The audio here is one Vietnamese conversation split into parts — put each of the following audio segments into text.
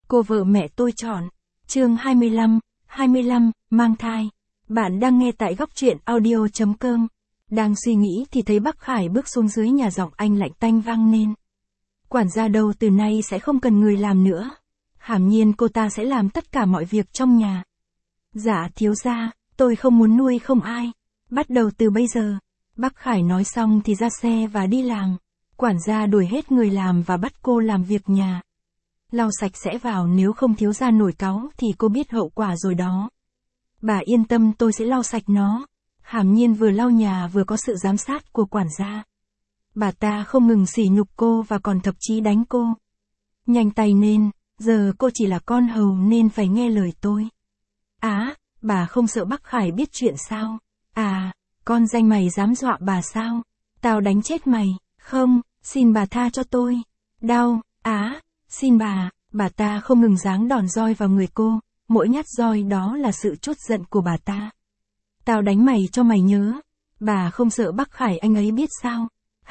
Cô vợ mẹ tôi chọn. Chương 25, mang thai. Bạn đang nghe tại góc truyện audio.com. Đang suy nghĩ thì thấy Bắc Khải bước xuống dưới nhà, giọng anh lạnh tanh vang lên. Quản gia đâu từ nay sẽ không cần người làm nữa. Hẳn nhiên cô ta sẽ làm tất cả mọi việc trong nhà. Dạ thiếu gia, tôi không muốn nuôi không ai. Bắt đầu từ bây giờ. Bắc Khải nói xong thì ra xe và đi làng. Quản gia đuổi hết người làm và bắt cô làm việc nhà. Lau sạch sẽ vào, nếu không thiếu gia nổi cáu thì cô biết hậu quả rồi đó. Bà yên tâm, tôi sẽ lau sạch nó. Hẳn nhiên vừa lau nhà vừa có sự giám sát của quản gia. Bà ta không ngừng sỉ nhục cô và còn thậm chí đánh cô. Nhanh tay nên, giờ cô chỉ là con hầu nên phải nghe lời tôi. Bà không sợ Bắc Khải biết chuyện sao? Con danh mày dám dọa bà sao? Tao đánh chết mày. Không, xin bà tha cho tôi. Đau, xin bà ta không ngừng giáng đòn roi vào người cô, mỗi nhát roi đó là sự trút giận của bà ta. Tao đánh mày cho mày nhớ. Bà không sợ Bắc Khải anh ấy biết sao?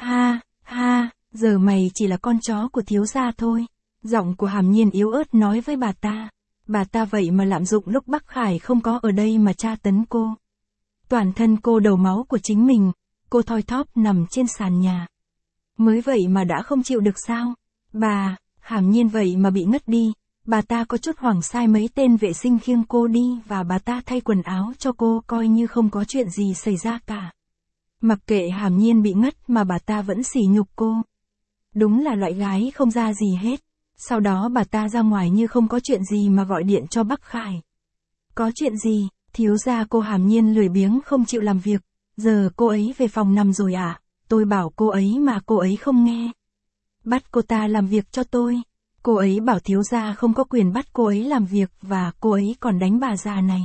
Giờ mày chỉ là con chó của thiếu gia thôi. Giọng của Hàm Nhiên yếu ớt nói với bà ta. Bà ta vậy mà lạm dụng lúc Bắc Khải không có ở đây mà tra tấn cô. Toàn thân cô đầu máu của chính mình, cô thoi thóp nằm trên sàn nhà. Mới vậy mà đã không chịu được sao? Hàm Nhiên vậy mà bị ngất đi. Bà ta có chút hoảng, sai mấy tên vệ sinh khiêng cô đi và bà ta thay quần áo cho cô, coi như không có chuyện gì xảy ra cả. Mặc kệ Hàm Nhiên bị ngất mà bà ta vẫn sỉ nhục cô. Đúng là loại gái không ra gì hết. Sau đó bà ta ra ngoài như không có chuyện gì mà gọi điện cho Bắc Khải. Có chuyện gì? Thiếu gia. Cô Hàm Nhiên lười biếng không chịu làm việc. Giờ cô ấy về phòng nằm rồi ạ. Tôi bảo cô ấy mà cô ấy không nghe. Bắt cô ta làm việc cho tôi. Cô ấy bảo thiếu gia không có quyền bắt cô ấy làm việc và cô ấy còn đánh bà già này.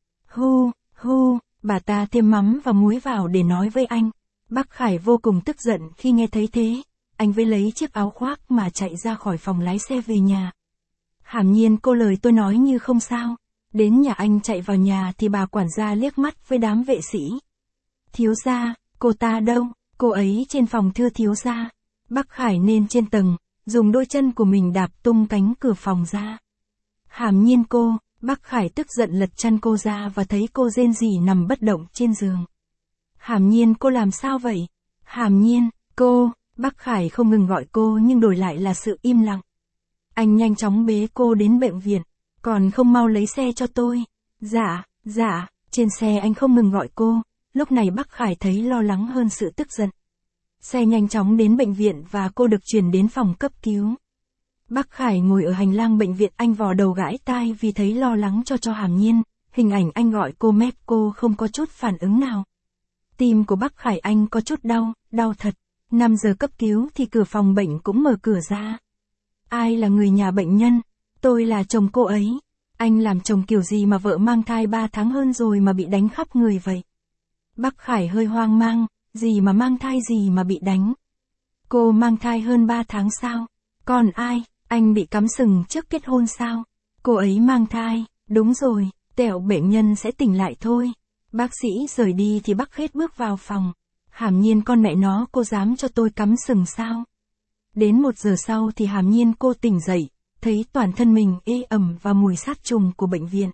Bà ta thêm mắm và muối vào để nói với anh. Bắc Khải vô cùng tức giận khi nghe thấy thế. Anh với lấy chiếc áo khoác mà chạy ra khỏi phòng lái xe về nhà. Hàm Nhiên, cô lời tôi nói như không sao. Đến nhà anh chạy vào nhà thì bà quản gia liếc mắt với đám vệ sĩ. Thiếu gia, cô ta đâu? Cô ấy trên phòng thưa thiếu gia. Bắc Khải nên trên tầng, dùng đôi chân của mình đạp tung cánh cửa phòng ra. Hàm Nhiên cô, Bắc Khải tức giận lật chân cô ra và thấy cô rên rỉ nằm bất động trên giường. Hàm Nhiên, cô làm sao vậy? Hàm Nhiên, cô, Bắc Khải không ngừng gọi cô nhưng đổi lại là sự im lặng. Anh nhanh chóng bế cô đến bệnh viện, còn không mau lấy xe cho tôi. Dạ, trên xe anh không ngừng gọi cô, lúc này Bắc Khải thấy lo lắng hơn sự tức giận. Xe nhanh chóng đến bệnh viện và cô được chuyển đến phòng cấp cứu. Bắc Khải ngồi ở hành lang bệnh viện, anh vò đầu gãi tai vì thấy lo lắng cho Hàm Nhiên. Hình ảnh anh gọi cô mép, cô không có chút phản ứng nào. Tim của Bắc Khải anh có chút đau thật. 5 giờ cấp cứu thì cửa phòng bệnh cũng mở cửa ra. Ai là người nhà bệnh nhân? Tôi là chồng cô ấy. Anh làm chồng kiểu gì mà vợ mang thai 3 tháng hơn rồi mà bị đánh khắp người vậy? Bắc Khải hơi hoang mang. Gì mà mang thai, gì mà bị đánh? Cô mang thai hơn 3 tháng sao? Còn ai? Anh bị cắm sừng trước kết hôn sao? Cô ấy mang thai. Đúng rồi, tẹo bệnh nhân sẽ tỉnh lại thôi. Bác sĩ rời đi thì Bắc Khết bước vào phòng. Hàm Nhiên, con mẹ nó, cô dám cho tôi cắm sừng sao? Đến 1 giờ sau thì Hàm Nhiên cô tỉnh dậy, thấy toàn thân mình ê ẩm và mùi sát trùng của bệnh viện.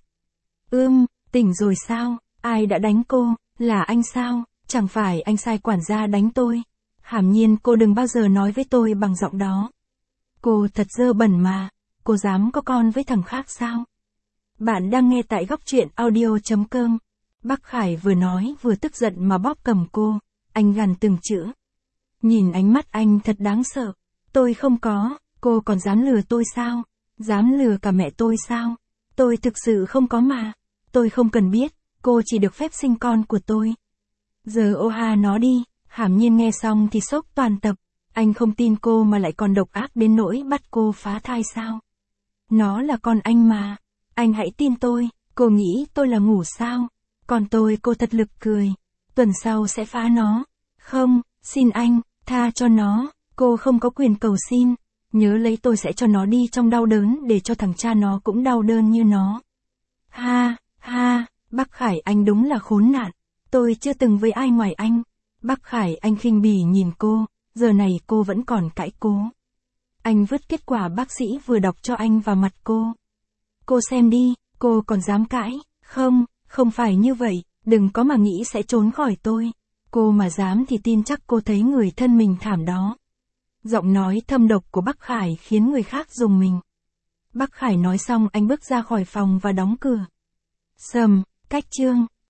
Tỉnh rồi sao? Ai đã đánh cô? Là anh sao? Chẳng phải anh sai quản gia đánh tôi. Hàm Nhiên, cô đừng bao giờ nói với tôi bằng giọng đó. Cô thật dơ bẩn mà. Cô dám có con với thằng khác sao? Bạn đang nghe tại góc truyện audio.com. Bắc Khải vừa nói vừa tức giận mà bóp cầm cô. Anh gằn từng chữ. Nhìn ánh mắt anh thật đáng sợ. Tôi không có. Cô còn dám lừa tôi sao? Dám lừa cả mẹ tôi sao? Tôi thực sự không có mà. Tôi không cần biết. Cô chỉ được phép sinh con của tôi. Giờ nó đi. Hàm Nhiên nghe xong thì sốc toàn tập. Anh không tin cô mà lại còn độc ác đến nỗi bắt cô phá thai sao? Nó là con anh mà. Anh hãy tin tôi. Cô nghĩ tôi là ngủ sao? Còn tôi, cô thật lực cười. Tuần sau sẽ phá nó. Không, xin anh, tha cho nó. Cô không có quyền cầu xin. Nhớ lấy, tôi sẽ cho nó đi trong đau đớn để cho thằng cha nó cũng đau đớn như nó. Bắc Khải, anh đúng là khốn nạn. Tôi chưa từng với ai ngoài anh. Bắc Khải, anh khinh bỉ nhìn cô. Giờ này cô vẫn còn cãi cố. Anh vứt kết quả bác sĩ vừa đọc cho anh vào mặt cô. Cô xem đi, cô còn dám cãi, không, không phải như vậy, đừng có mà nghĩ sẽ trốn khỏi tôi. Cô mà dám thì tin chắc cô thấy người thân mình thảm đó. Giọng nói thâm độc của bác Khải khiến người khác rùng mình. Bác Khải nói xong anh bước ra khỏi phòng và đóng cửa. Sầm, cách chương.